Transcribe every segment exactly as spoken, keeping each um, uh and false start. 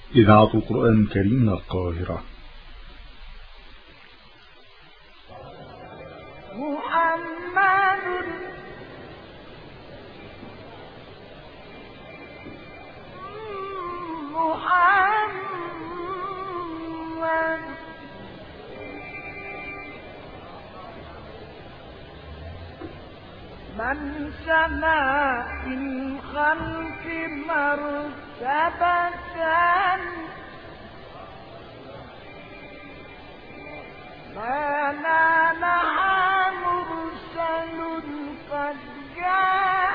إذاعة القرآن الكريم من القاهرة. محمد محمد من سما في الخلق مرتبة ما نالها مرسل قد جاء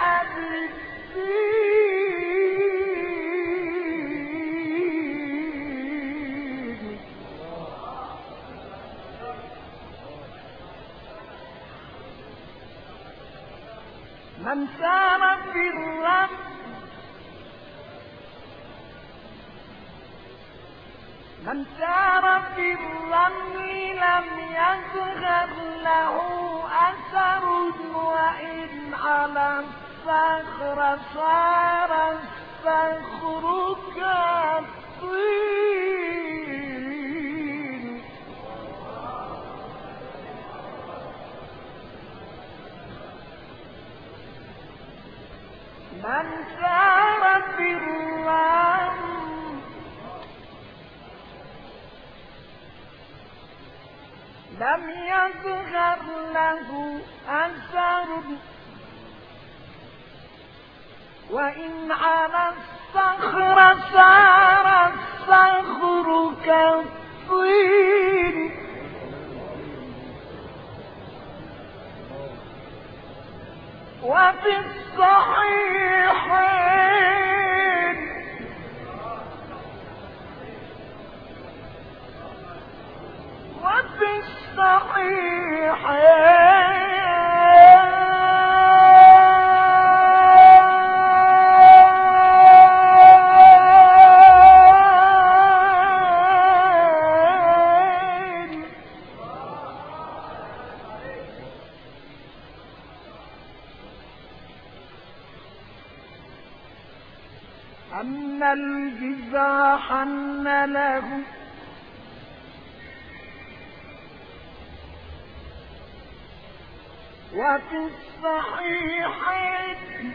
بالدين من سار في الرب من سار في الرمل لم يظهر له أثر وإن على الصخر صار الصخر كالطين من سار في الرمل لم يظهر له أثر وإن على الصخر صار الصخر كالطين وفي الصحيحين وفي الصحيحين أن الجزع حن له وفي الصحيحين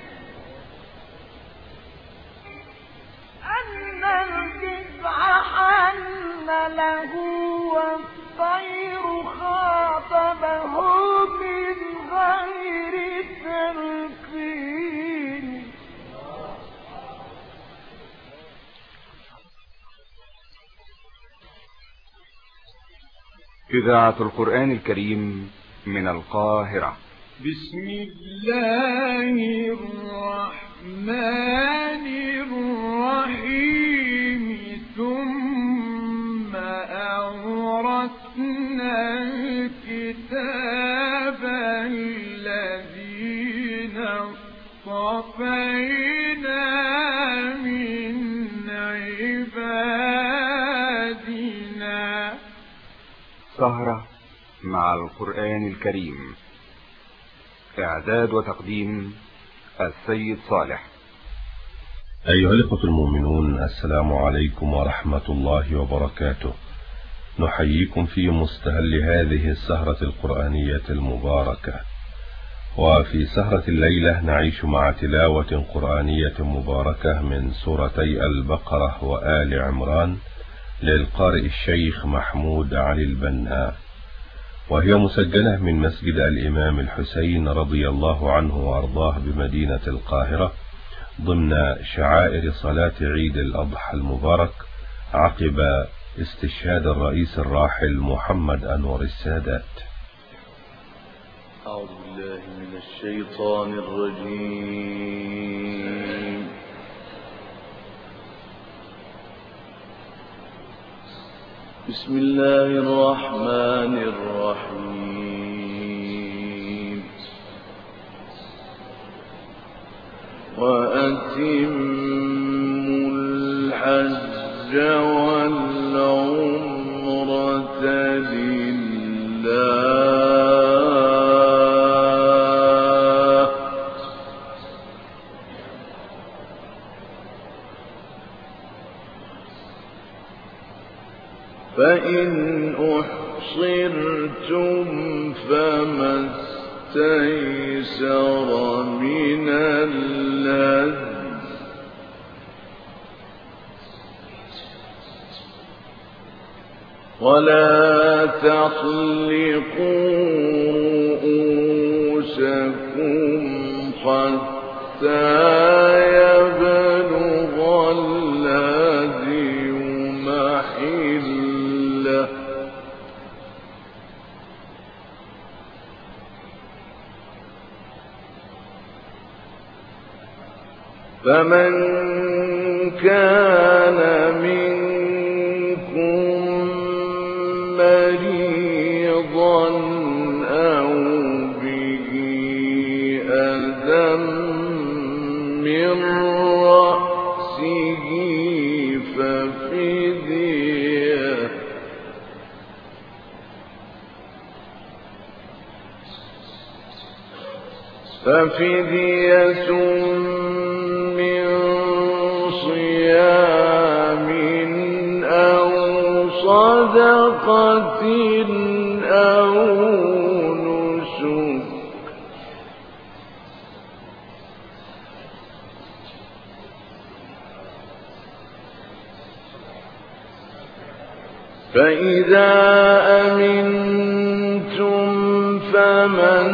أن الجزع حن له والطير خاطبه من غير تلقين إذاعة القرآن الكريم من القاهرة. بسم الله الرحمن الرحيم ثم أورثنا الكتاب الذين اصطفينا من عبادنا. سهرة مع القرآن الكريم، إعداد وتقديم السيد صالح. أيها الإخوة المؤمنون، السلام عليكم ورحمة الله وبركاته. نحييكم في مستهل هذه السهرة القرآنية المباركة. وفي سهرة الليلة نعيش مع تلاوة قرآنية مباركة من سورتي البقرة وآل عمران للقارئ الشيخ محمود علي البنا، وهي مسجلة من مسجد الإمام الحسين رضي الله عنه وأرضاه بمدينة القاهرة ضمن شعائر صلاة عيد الأضحى المبارك عقب استشهاد الرئيس الراحل محمد أنور السادات. أعوذ بالله من الشيطان الرجيم. بسم الله الرحمن الرحيم. وأتموا الحج والعمرة لله فإن أحصرتم فما استيسر من الهدي ولا تحلقوا رؤوسكم حتى يبلغ الهدي محله فمن كان منكم مريضا أو به أذى من رأسه ففدية ففدية من صيام أو صدقة أو نسك فإذا أمنتم فمن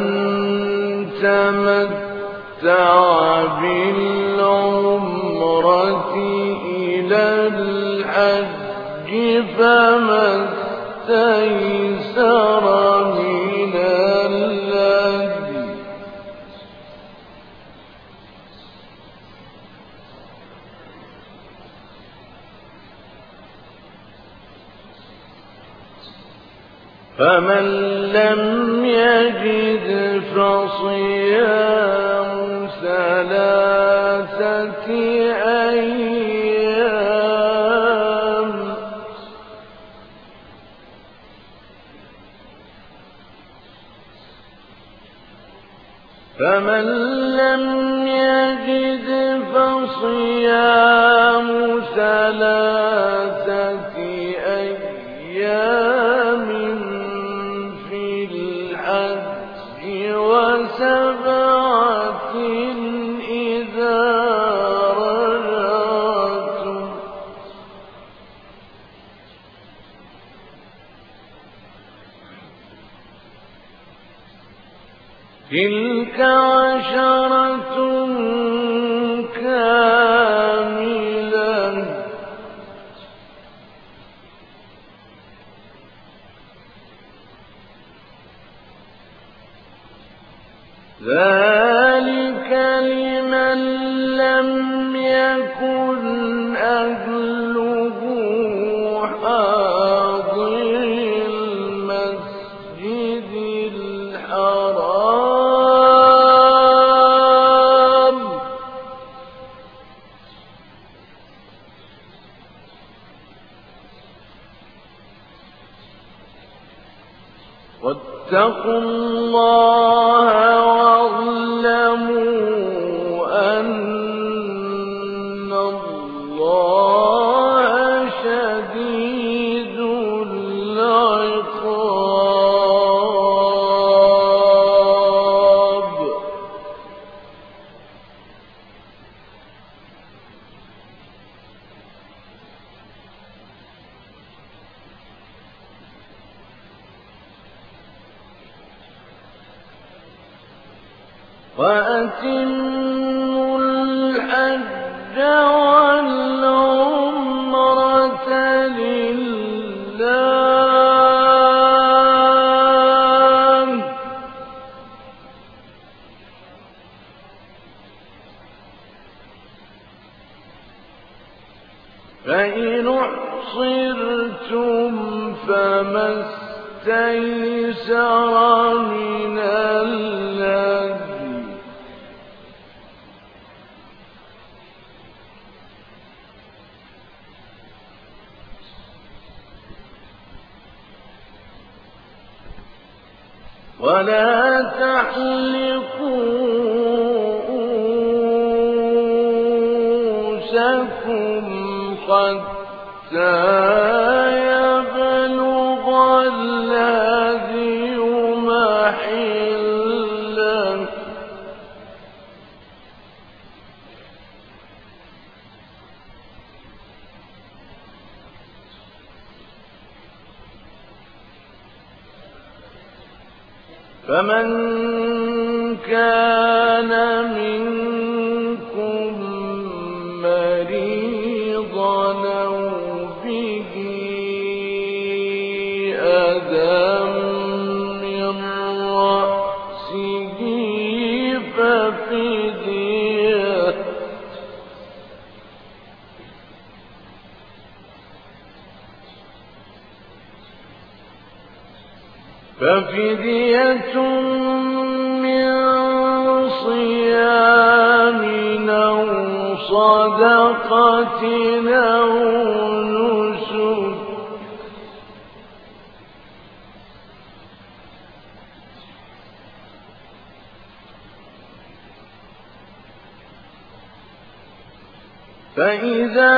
تمتع بالعمرة إلى الحج فما استيسر من الهدي فمن لم يجد فصيام ثلاثة أيام فمن لم يجد فصيام ثلاثة أيام في الحج وسبعة إذا رجعتم تلك عشرة كاملة ذلك لمن لم يكن أهله حاضر المسجد الحرام واتقوا الله واعلموا أن الله شديد العقاب وأتموا الحج والعمرة لله فإن أحصرتم فما استيسر من الهدي ولا تحلقوا رؤوسكم حتى يبلغ الذي محله فمن كان منكم مريضا أو به أذى من رأسه ففدية ففدية من صيام أو صدقة أو نسك فإذا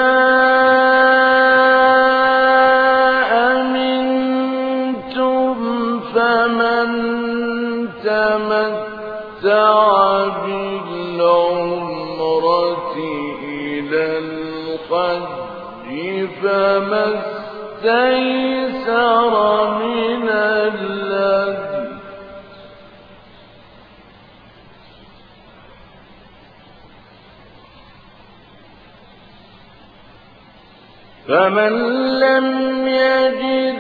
فمن تمتع بالعمرة إلى الحج فما استيسر من الهدي فمن لم يجد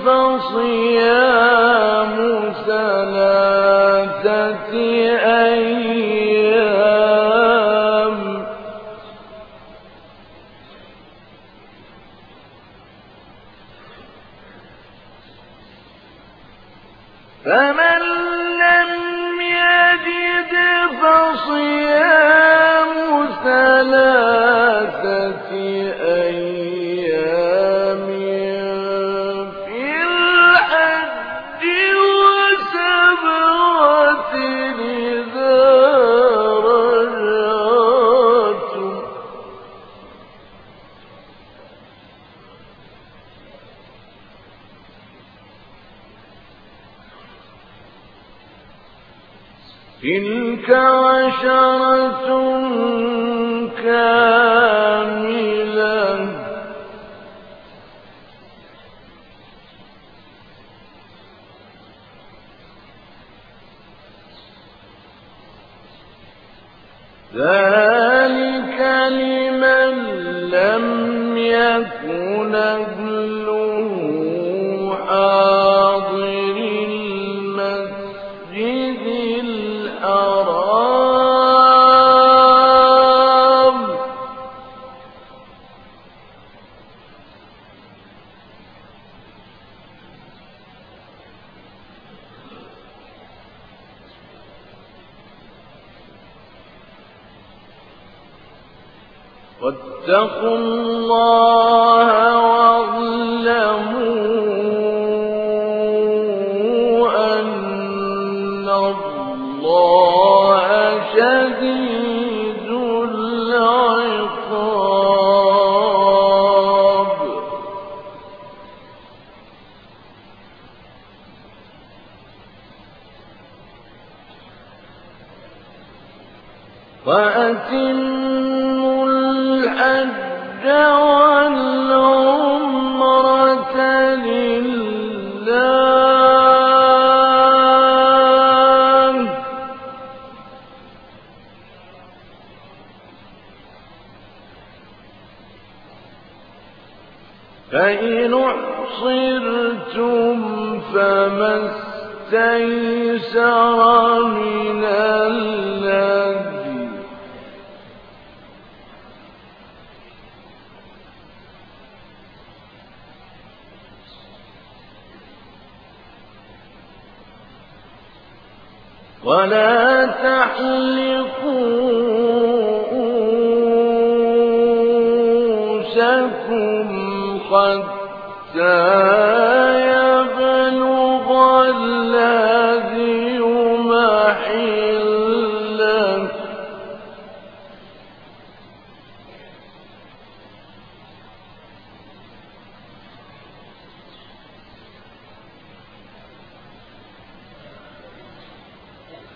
فصيام ثلاثة أيام فمن لم يجد فصيام ثلاثة أيام في الحج وسبعة إذا رجعتم تلك عشرة كاملة ذلك لمن لم يكن أهله حاضر المسجد الحرام واتقوا الله واعلموا أن الله شديد العقاب وأتموا الحج والعمرة لله فإن أحصرتم فما استيسر من الهدي ولا تحلقوا رؤوسكم حتى يبلغ الهدي محله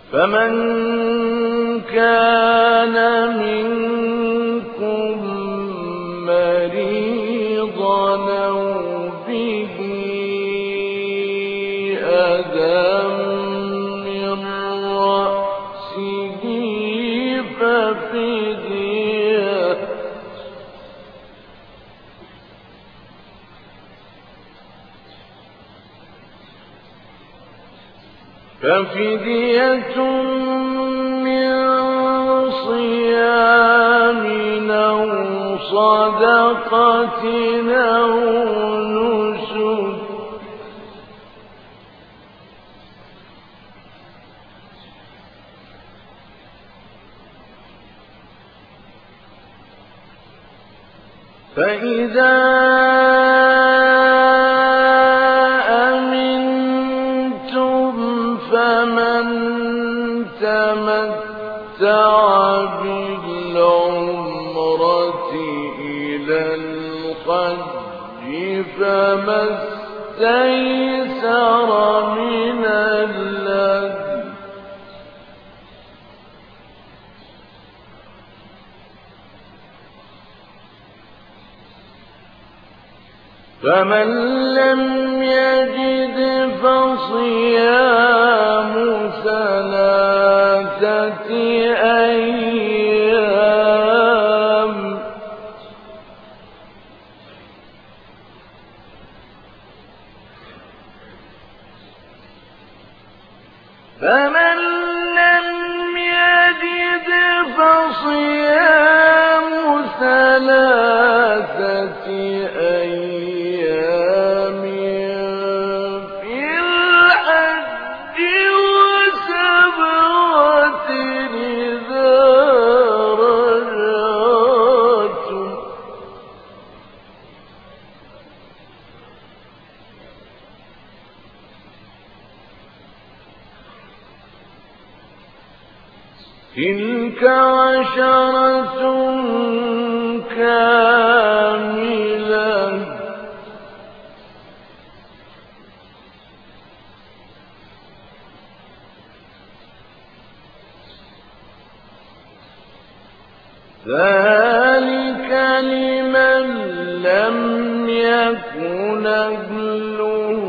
فمن كان منكم مريضا أو به أذى من رأسه ففدية ففدية من صيام أو صدقة أو نسك فإذا فمن تمتع بالعمرة إلى الحج فما استيسر من الهدي فمن لم يجد فصيام ثلاثة أيام فمن لم يجد فصيام ثلاثة أيام في الحج وسبعة إذا رجعتم تلك عشرة كاملة ذلك لمن لم يكن أهله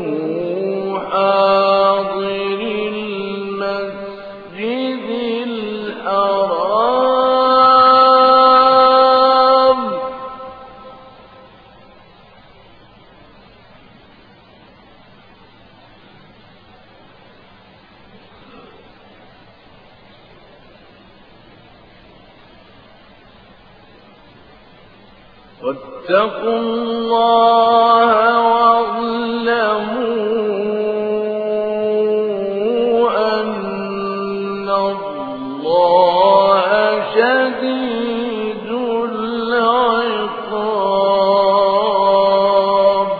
حاضر المسجد الحرام واتقوا الله واعلموا أن الله شديد العقاب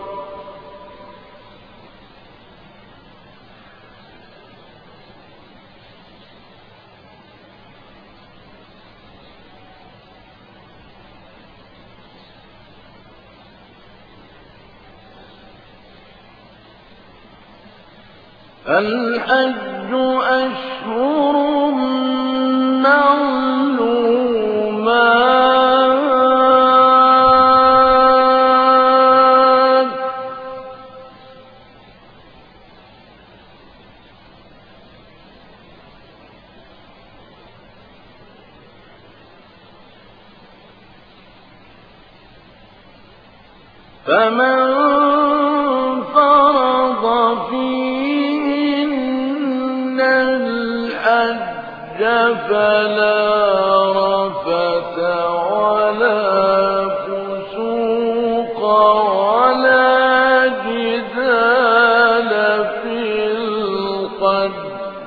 الحج أشهر معلومات فمن فرض فيهن الحج فلا رفث ولا فسوق ولا جدال في الحج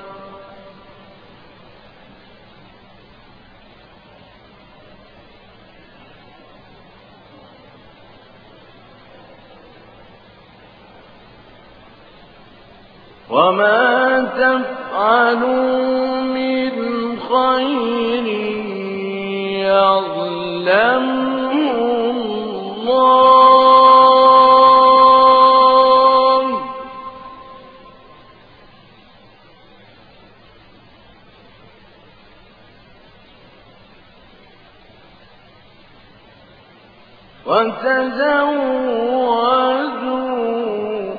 وما تفعلوا من خير يعلمه الله وتزودوا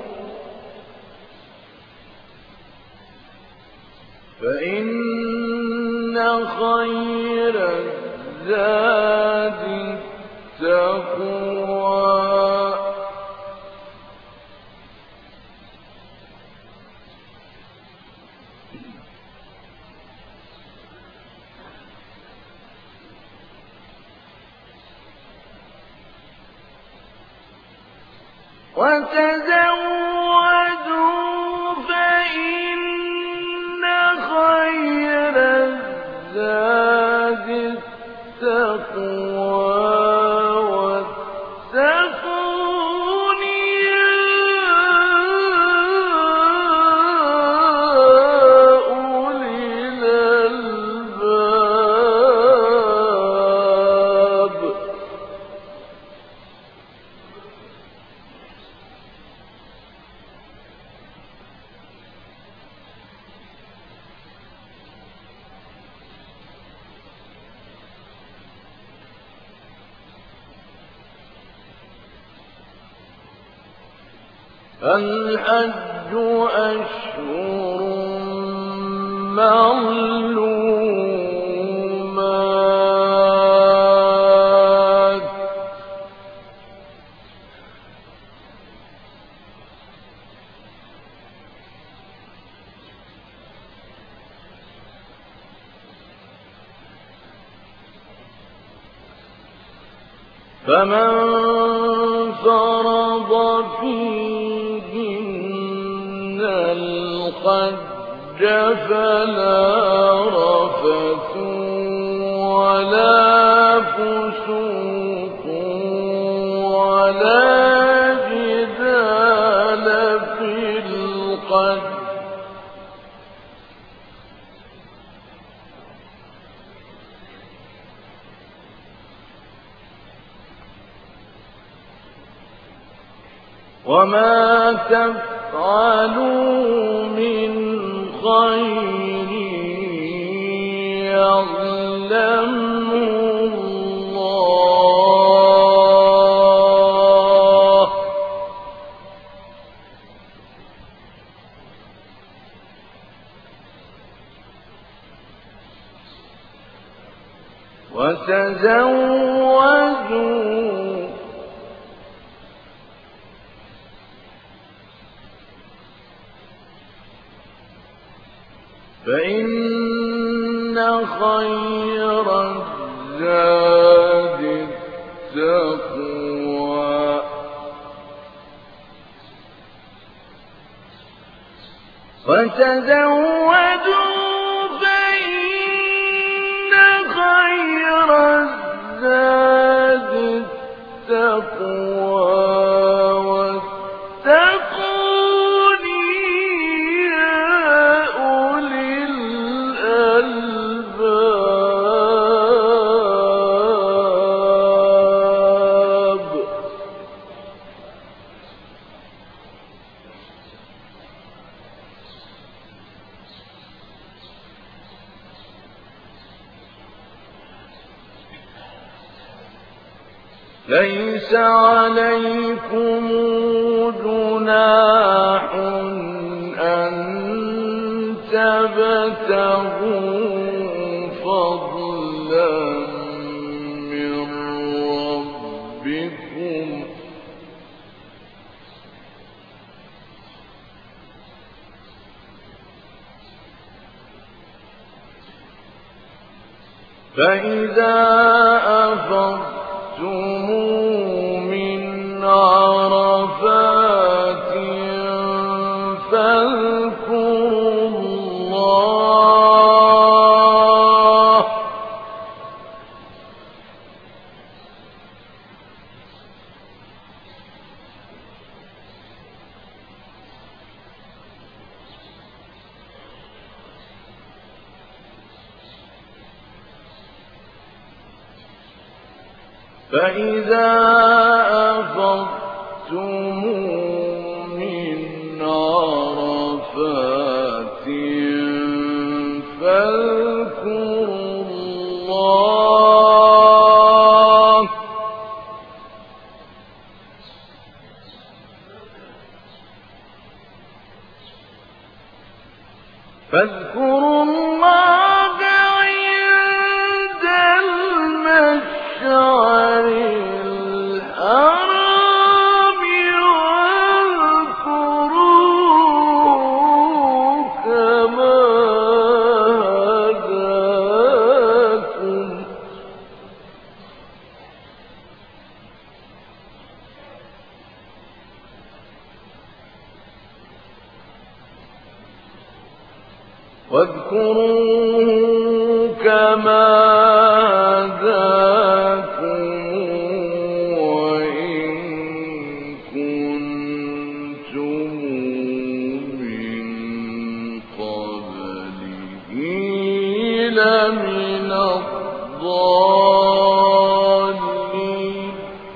فإن خير الزاد التقوى وتزودوا فإن خير الزاد التقوى واتقون يا أولي الألباب الحج أشهر معلومات فمن فرض فيهن الحج فلا رفث ولا فسوق ولا جدال في الحج وما تفعلوا من خير يعلمه الله وتزودوا فإن خير الزاد التقوى وتزودوا فإن خير الزاد التقوى ليس عليكم جناح أن تبتغوا فضلا من ربكم فإذا أفضتم من عرفات فاذكروا الله فإذا أفضتم من عرفات فاذكروا الله فاذكروا الله عند المشعر الحرام واذكروه كما هداكم واذكروه كما هداكم وإن كنتم من قبله لمن الضالين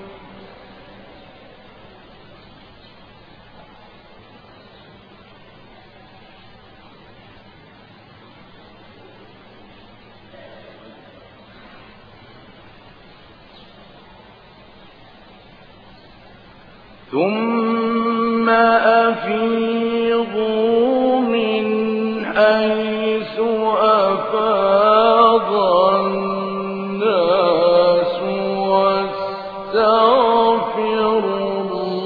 ثم أفيضوا من حيث أفاض الناس واستغفروا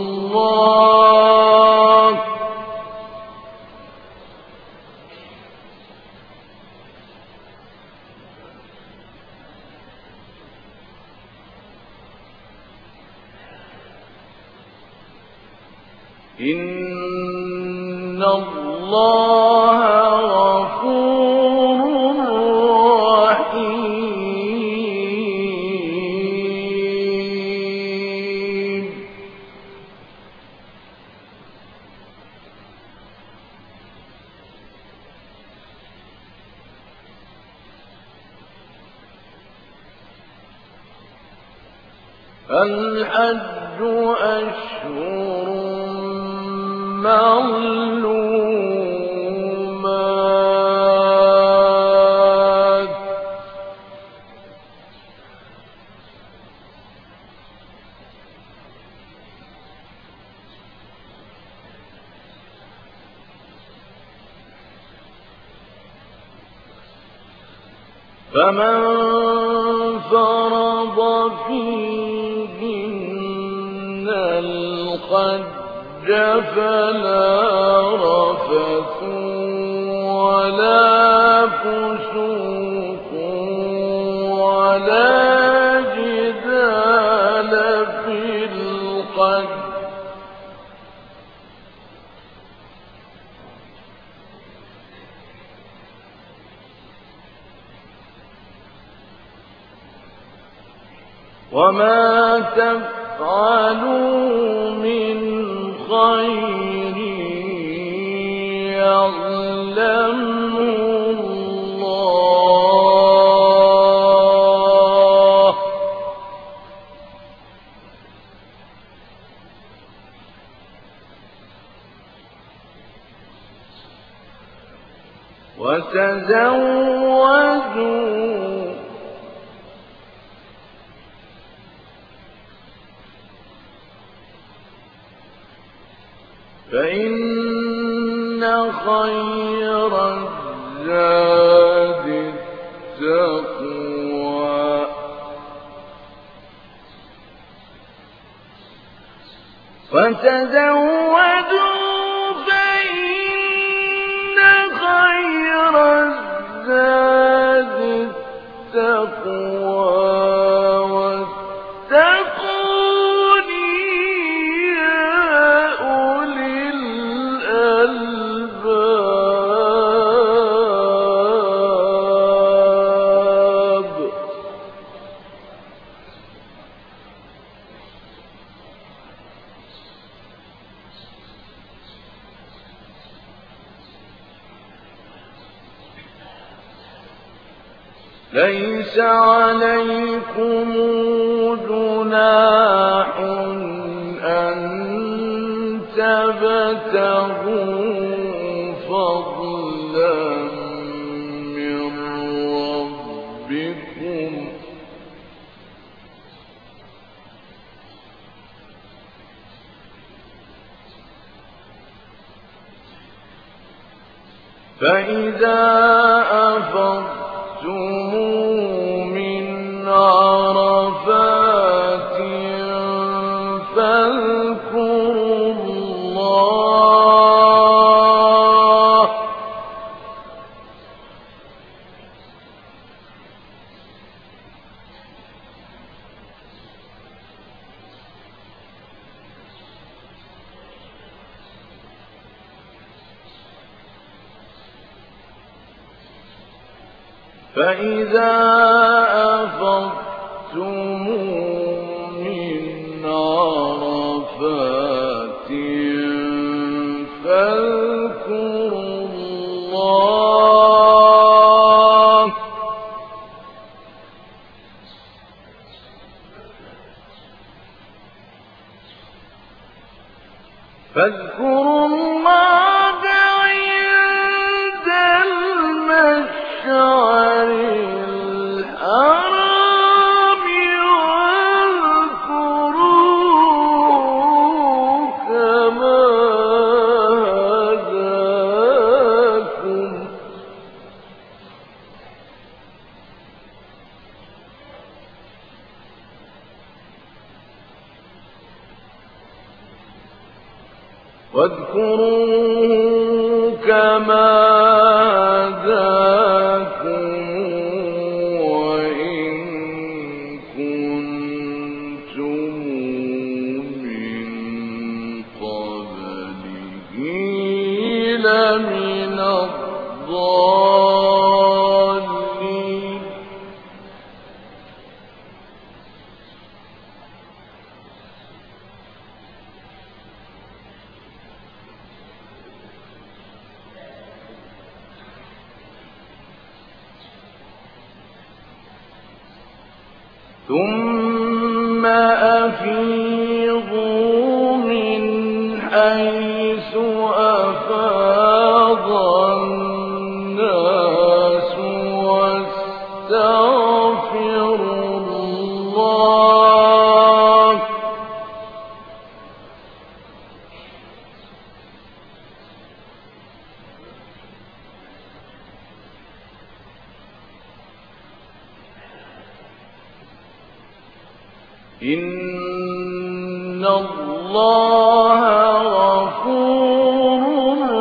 الله إن الله غفور رحيم الحج أشهر معلومات فمن فرض فيهن الحج فلا رفث ولا فسوق ولا جدال في الحج وما تفعلوا من خير يعلمه الله وتزودوا فإن خير الزاد التقوى وتزودوا فإن خير الزاد التقوى ليس عليكم جناح أن تبتغوا فضلا من ربكم فإذا أفضتم من عرفات فاذكروا الله فإذا أفضتم من عرفات فاذكروا الله فاذكروا الله عند المشعر الحرام واذكروه كما هداكم واذكروه كما هداكم وإن كنتم من قبله لمن الضالين ثم أفيضوا من حيث أفاض الناس واستغفروا الله إن الله غفور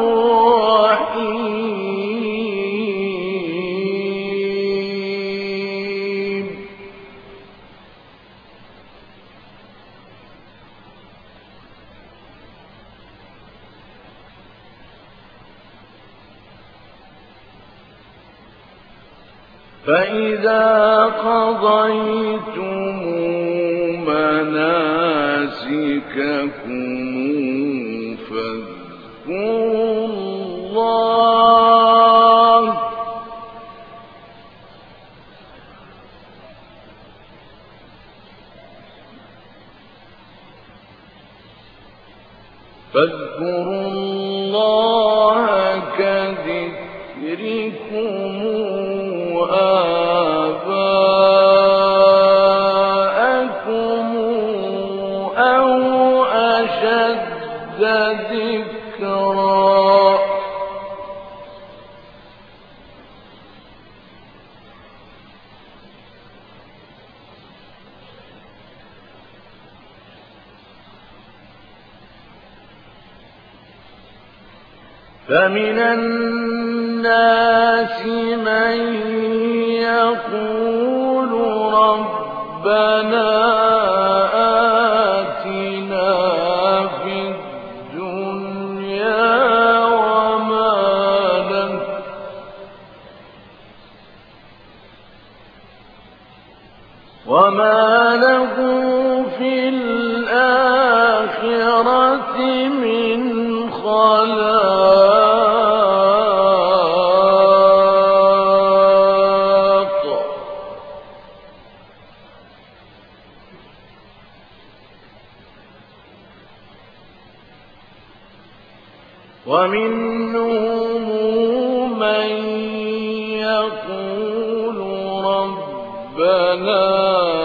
رحيم فإذا قضيتم مناسككم فاذكروا الله فاذكروا الله كذكركم آباءكم أو أشد ذكرا فمن الناس من يقول ربنا آتنا في الدنيا وما له وما له في الآخرة من خلاق ومنهم من يقول ربنا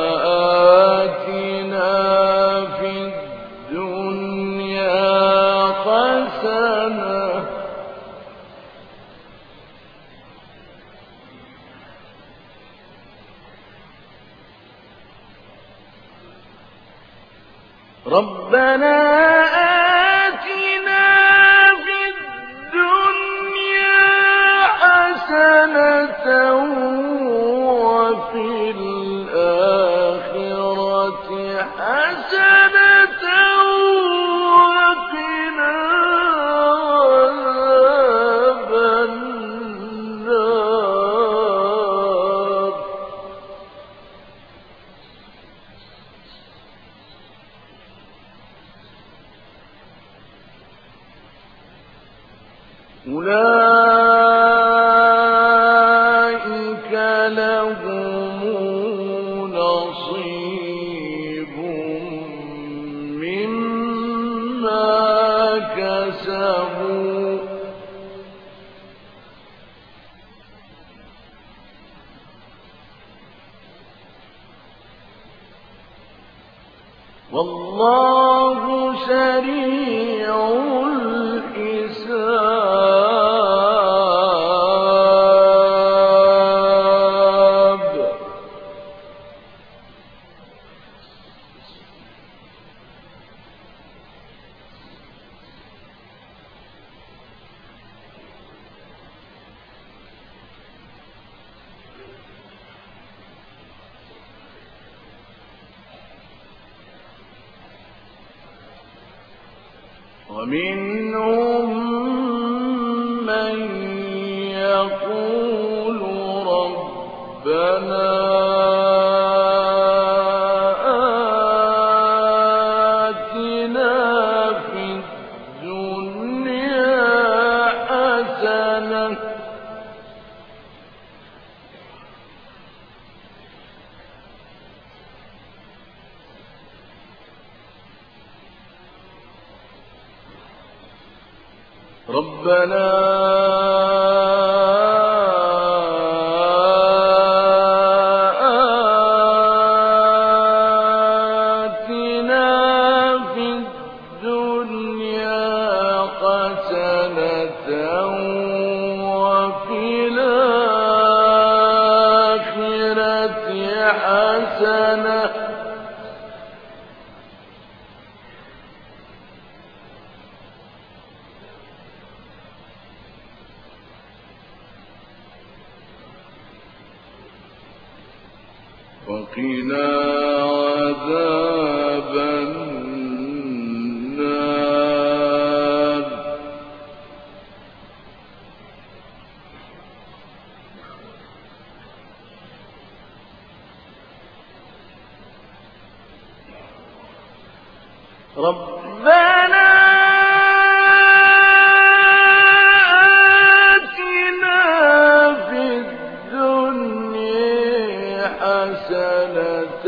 آتنا في الدنيا حسنة ربنا آتنا في الدنيا حسنة وفي الآخرة حسنة وقنا عذاب النار. أولئك لهم نصيب مما كسبوا والله سريع الحساب. ومنهم من يقول ربنا آتنا في الدنيا حسنة ربنا آتنا في الدنيا حسنة وفي الآخرة حسنة وقنا عذاب النار. ربنا آتنا في الدنيا حسنة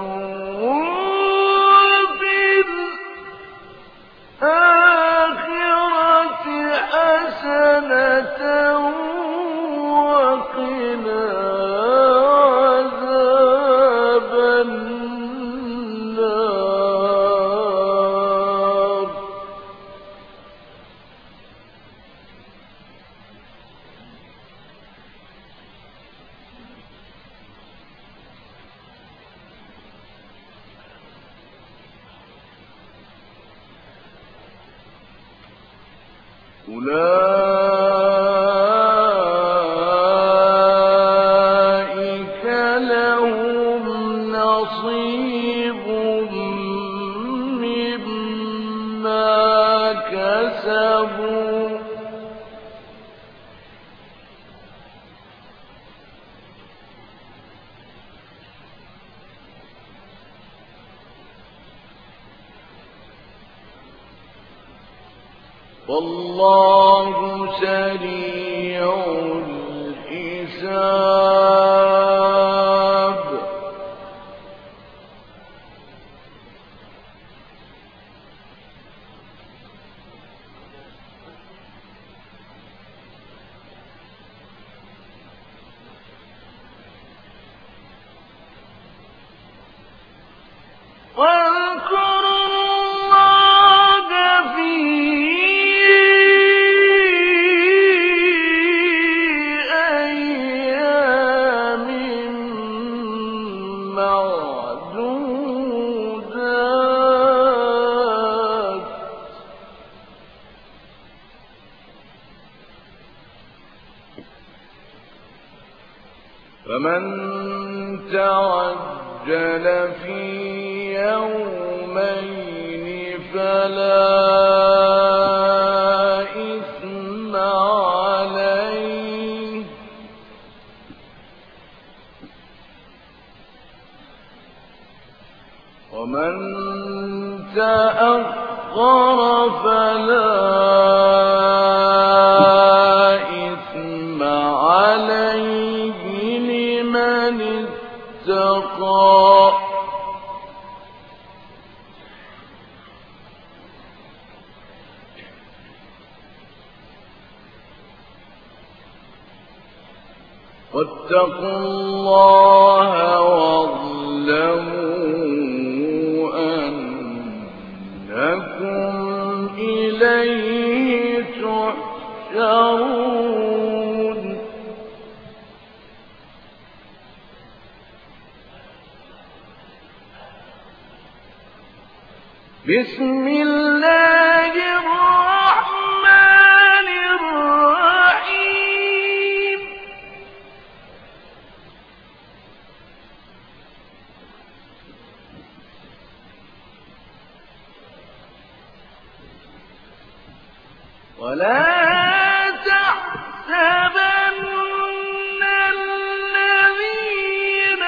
وفي الآخرة حسنة وقنا عذاب النار. أولئك لهم نصيب مما كسبوا والله سريع الحساب. واذكروا الله في أيام معدودات فمن تعجل في يومين فلا إثم عليه ومن تأخر فلا إثم عليه لمن اتقى واتقوا الله واعلموا أنكم إليه تحشرون بسم الله الرحمن الرحيم ولا تحسبن الذين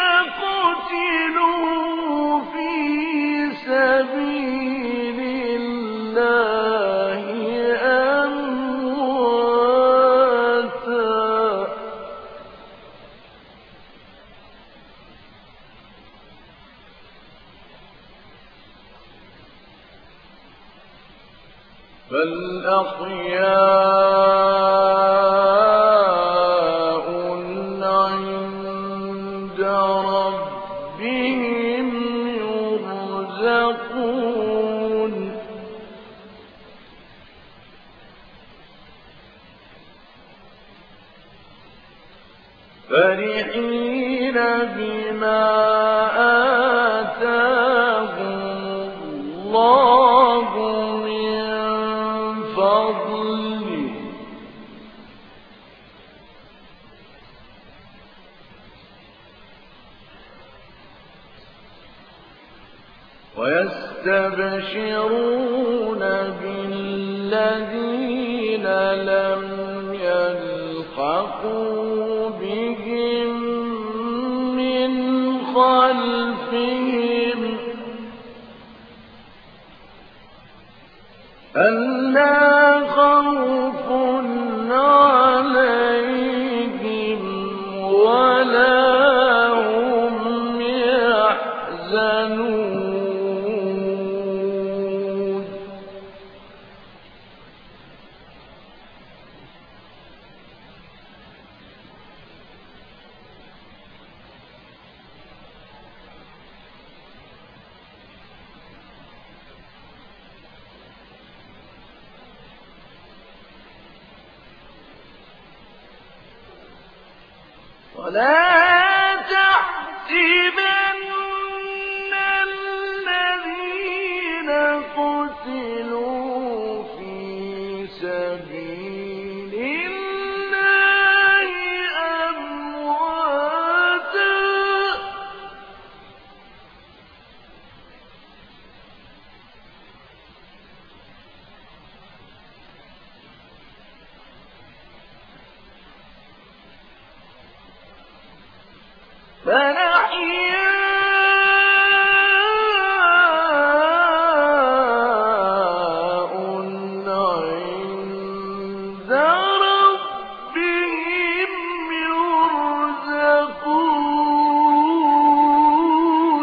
قتلوا في سبيل الله أمواتا بل أحياء عند ربهم يرزقون فرحين بما آتاهم الله من فضله ويستبشرون بالذين لم يلحقوا بهم من خلفهم ألا خوف عليهم ولا هم يحزنون ولا تحسبن الذين قتلوا في سبيل الله أمواتا بل أحياء عند ربهم يرزقون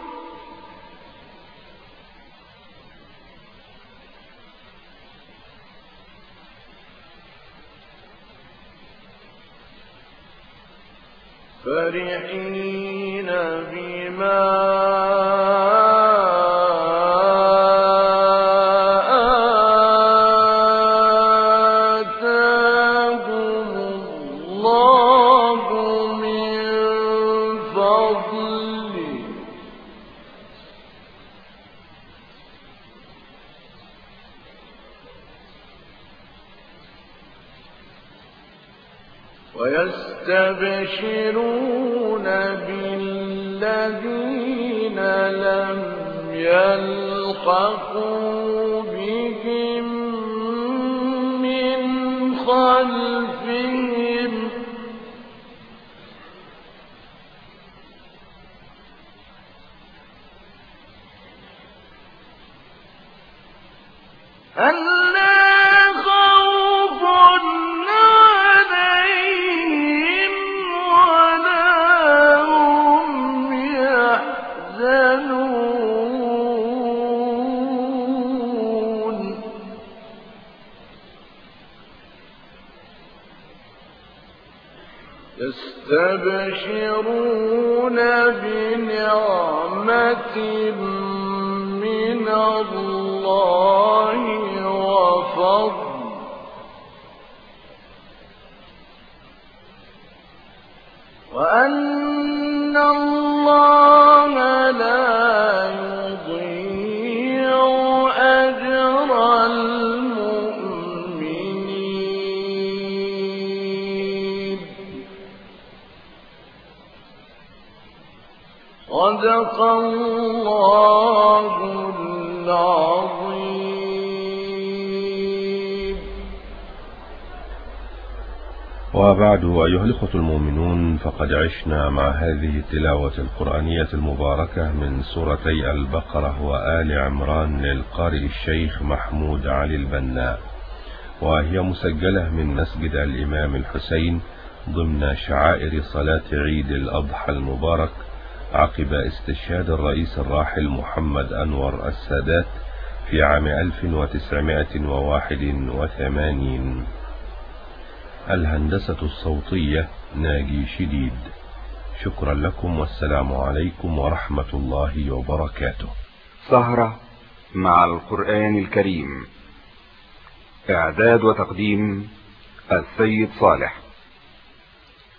فرحين بما آتاهم الله من فضله ويستبشرون بالذين لم يلحقوا بهم من خلفهم ألا خوف عليهم ولا هم يحزنون يستبشرون بنعمة من الله وفضل وأن الله لا يضيع أجر المؤمنين. صدق الله العظيم. وبعد أيها الإخوة المؤمنون، فقد عشنا مع هذه التلاوة القرآنية المباركة من سورتي البقرة وآل عمران للقارئ الشيخ محمود علي البناء، وهي مسجلة من مسجد الإمام الحسين ضمن شعائر صلاة عيد الأضحى المبارك عقب استشهاد الرئيس الراحل محمد أنور السادات في عام ألف وتسعمائة وواحد وثمانين. الهندسة الصوتية ناجي شديد. شكرا لكم والسلام عليكم ورحمة الله وبركاته. سهرة مع القرآن الكريم، إعداد وتقديم السيد صالح.